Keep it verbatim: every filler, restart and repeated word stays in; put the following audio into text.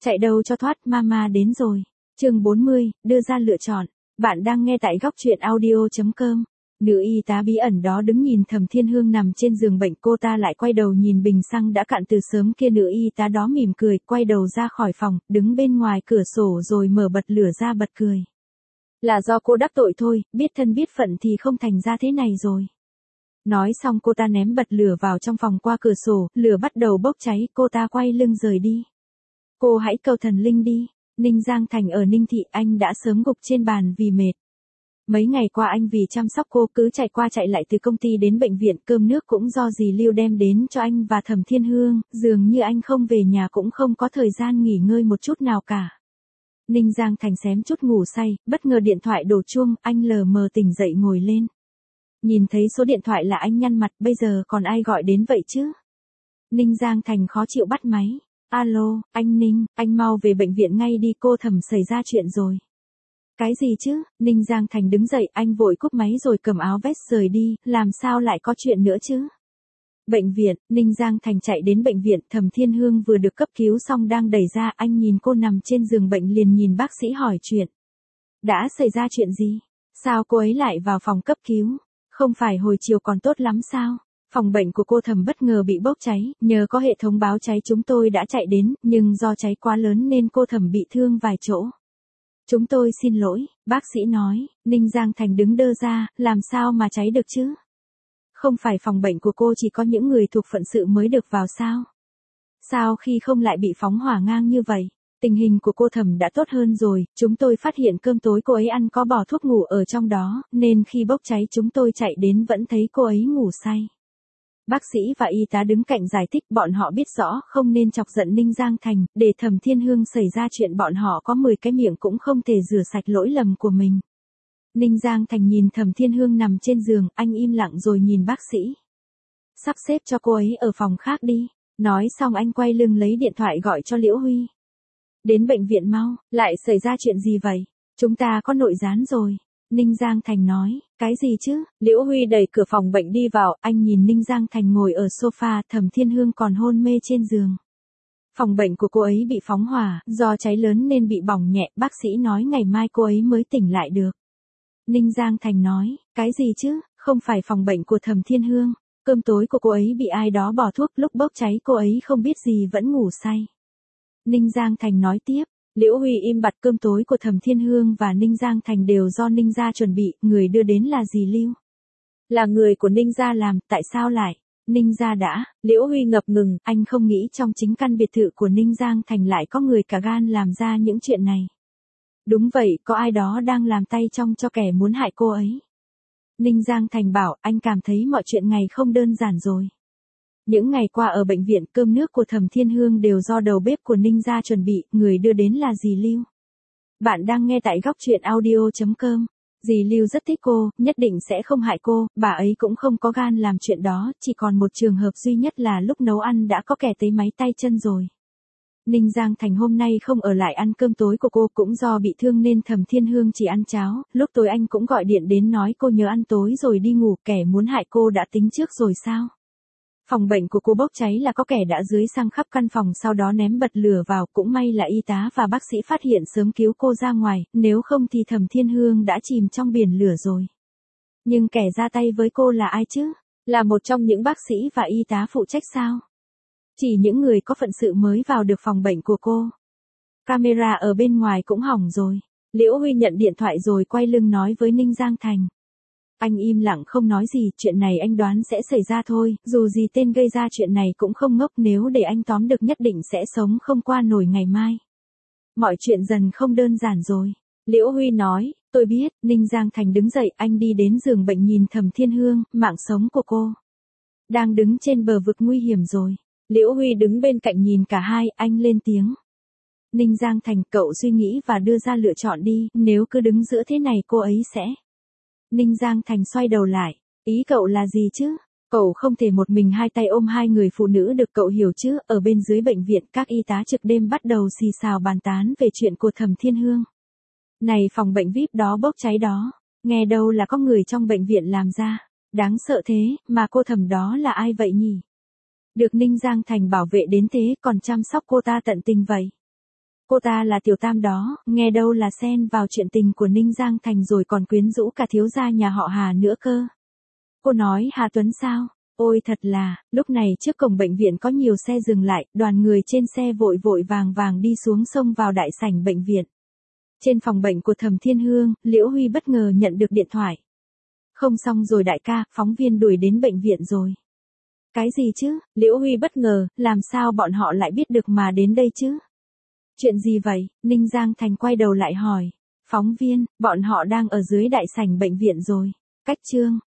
Chạy đâu cho thoát, mama đến rồi. Chương bốn mươi, đưa ra lựa chọn. Bạn đang nghe tại góc truyện audio chấm com. Nữ y tá bí ẩn đó đứng nhìn Thẩm Thiên Hương nằm trên giường bệnh, cô ta lại quay đầu nhìn bình xăng đã cạn từ sớm kia. Nữ y tá đó mỉm cười, quay đầu ra khỏi phòng, đứng bên ngoài cửa sổ rồi mở bật lửa ra bật cười. Là do cô đắc tội thôi, biết thân biết phận thì không thành ra thế này rồi. Nói xong cô ta ném bật lửa vào trong phòng qua cửa sổ, lửa bắt đầu bốc cháy, cô ta quay lưng rời đi. Cô hãy cầu thần linh đi. Ninh Giang Thành ở Ninh Thị, anh đã sớm gục trên bàn vì mệt. Mấy ngày qua anh vì chăm sóc cô cứ chạy qua chạy lại từ công ty đến bệnh viện, cơm nước cũng do dì Lưu đem đến cho anh và Thẩm Thiên Hương, dường như anh không về nhà cũng không có thời gian nghỉ ngơi một chút nào cả. Ninh Giang Thành xém chút ngủ say, bất ngờ điện thoại đổ chuông, anh lờ mờ tỉnh dậy ngồi lên. Nhìn thấy số điện thoại là anh nhăn mặt, bây giờ còn ai gọi đến vậy chứ? Ninh Giang Thành khó chịu bắt máy. Alo, anh Ninh, anh mau về bệnh viện ngay đi, cô Thẩm xảy ra chuyện rồi. Cái gì chứ? Ninh Giang Thành đứng dậy, anh vội cúp máy rồi cầm áo vest rời đi, làm sao lại có chuyện nữa chứ? Bệnh viện, Ninh Giang Thành chạy đến bệnh viện, Thẩm Thiên Hương vừa được cấp cứu xong đang đẩy ra, anh nhìn cô nằm trên giường bệnh liền nhìn bác sĩ hỏi chuyện. Đã xảy ra chuyện gì? Sao cô ấy lại vào phòng cấp cứu? Không phải hồi chiều còn tốt lắm sao? Phòng bệnh của cô Thẩm bất ngờ bị bốc cháy, nhờ có hệ thống báo cháy chúng tôi đã chạy đến, nhưng do cháy quá lớn nên cô Thẩm bị thương vài chỗ. Chúng tôi xin lỗi, bác sĩ nói. Ninh Giang Thành đứng đơ ra, làm sao mà cháy được chứ? Không phải phòng bệnh của cô chỉ có những người thuộc phận sự mới được vào sao? Sao khi không lại bị phóng hỏa ngang như vậy? Tình hình của cô Thẩm đã tốt hơn rồi, chúng tôi phát hiện cơm tối cô ấy ăn có bỏ thuốc ngủ ở trong đó, nên khi bốc cháy chúng tôi chạy đến vẫn thấy cô ấy ngủ say. Bác sĩ và y tá đứng cạnh giải thích, bọn họ biết rõ không nên chọc giận Ninh Giang Thành, để Thẩm Thiên Hương xảy ra chuyện bọn họ có mười cái miệng cũng không thể rửa sạch lỗi lầm của mình. Ninh Giang Thành nhìn Thẩm Thiên Hương nằm trên giường, anh im lặng rồi nhìn bác sĩ. Sắp xếp cho cô ấy ở phòng khác đi. Nói xong anh quay lưng lấy điện thoại gọi cho Liễu Huy. Đến bệnh viện mau, lại xảy ra chuyện gì vậy? Chúng ta có nội gián rồi. Ninh Giang Thành nói, cái gì chứ? Liễu Huy đẩy cửa phòng bệnh đi vào, anh nhìn Ninh Giang Thành ngồi ở sofa, Thẩm Thiên Hương còn hôn mê trên giường. Phòng bệnh của cô ấy bị phóng hỏa, do cháy lớn nên bị bỏng nhẹ, bác sĩ nói ngày mai cô ấy mới tỉnh lại được. Ninh Giang Thành nói, cái gì chứ? Không phải phòng bệnh của Thẩm Thiên Hương. Cơm tối của cô ấy bị ai đó bỏ thuốc, lúc bốc cháy cô ấy không biết gì vẫn ngủ say. Ninh Giang Thành nói tiếp. Liễu Huy im bặt, cơm tối của Thẩm Thiên Hương và Ninh Giang Thành đều do Ninh gia chuẩn bị, người đưa đến là dì Lưu. Là người của Ninh gia làm, tại sao lại? Ninh gia đã, Liễu Huy ngập ngừng, anh không nghĩ trong chính căn biệt thự của Ninh Giang Thành lại có người cả gan làm ra những chuyện này. Đúng vậy, có ai đó đang làm tay trong cho kẻ muốn hại cô ấy. Ninh Giang Thành bảo, anh cảm thấy mọi chuyện ngày không đơn giản rồi. Những ngày qua ở bệnh viện, cơm nước của Thẩm Thiên Hương đều do đầu bếp của Ninh gia chuẩn bị, người đưa đến là dì Lưu. Bạn đang nghe tại góc truyện audio chấm com. Dì Lưu rất thích cô, nhất định sẽ không hại cô, bà ấy cũng không có gan làm chuyện đó, chỉ còn một trường hợp duy nhất là lúc nấu ăn đã có kẻ tấy máy tay chân rồi. Ninh Giang Thành hôm nay không ở lại ăn cơm tối của cô, cũng do bị thương nên Thẩm Thiên Hương chỉ ăn cháo, lúc tối anh cũng gọi điện đến nói cô nhớ ăn tối rồi đi ngủ, kẻ muốn hại cô đã tính trước rồi sao? Phòng bệnh của cô bốc cháy là có kẻ đã dưới xăng khắp căn phòng sau đó ném bật lửa vào, cũng may là y tá và bác sĩ phát hiện sớm cứu cô ra ngoài, nếu không thì Thẩm Thiên Hương đã chìm trong biển lửa rồi. Nhưng kẻ ra tay với cô là ai chứ? Là một trong những bác sĩ và y tá phụ trách sao? Chỉ những người có phận sự mới vào được phòng bệnh của cô. Camera ở bên ngoài cũng hỏng rồi. Liễu Huy nhận điện thoại rồi quay lưng nói với Ninh Giang Thành. Anh im lặng không nói gì, chuyện này anh đoán sẽ xảy ra thôi, dù gì tên gây ra chuyện này cũng không ngốc, nếu để anh tóm được nhất định sẽ sống không qua nổi ngày mai. Mọi chuyện dần không đơn giản rồi. Liễu Huy nói, tôi biết. Ninh Giang Thành đứng dậy, anh đi đến giường bệnh nhìn Thẩm Thiên Hương, mạng sống của cô đang đứng trên bờ vực nguy hiểm rồi. Liễu Huy đứng bên cạnh nhìn cả hai, anh lên tiếng. Ninh Giang Thành, cậu suy nghĩ và đưa ra lựa chọn đi, nếu cứ đứng giữa thế này cô ấy sẽ... Ninh Giang Thành xoay đầu lại, ý cậu là gì chứ? Cậu không thể một mình hai tay ôm hai người phụ nữ được, cậu hiểu chứ? Ở bên dưới bệnh viện, các y tá trực đêm bắt đầu xì xào bàn tán về chuyện của Thẩm Thiên Hương. Này, phòng bệnh vi ai pi đó bốc cháy đó, nghe đâu là có người trong bệnh viện làm ra. Đáng sợ thế, mà cô Thẩm đó là ai vậy nhỉ? Được Ninh Giang Thành bảo vệ đến thế, còn chăm sóc cô ta tận tình vậy. Cô ta là Tiểu Tam đó, nghe đâu là xen vào chuyện tình của Ninh Giang Thành rồi còn quyến rũ cả thiếu gia nhà họ Hà nữa cơ. Cô nói Hà Tuấn sao? Ôi thật là, lúc này trước cổng bệnh viện có nhiều xe dừng lại, đoàn người trên xe vội vội vàng vàng đi xuống sông vào đại sảnh bệnh viện. Trên phòng bệnh của Thẩm Thiên Hương, Liễu Huy bất ngờ nhận được điện thoại. Không xong rồi đại ca, phóng viên đuổi đến bệnh viện rồi. Cái gì chứ? Liễu Huy bất ngờ, làm sao bọn họ lại biết được mà đến đây chứ? Chuyện gì vậy? Ninh Giang Thành quay đầu lại hỏi. Phóng viên, bọn họ đang ở dưới đại sảnh bệnh viện rồi. Cách chương,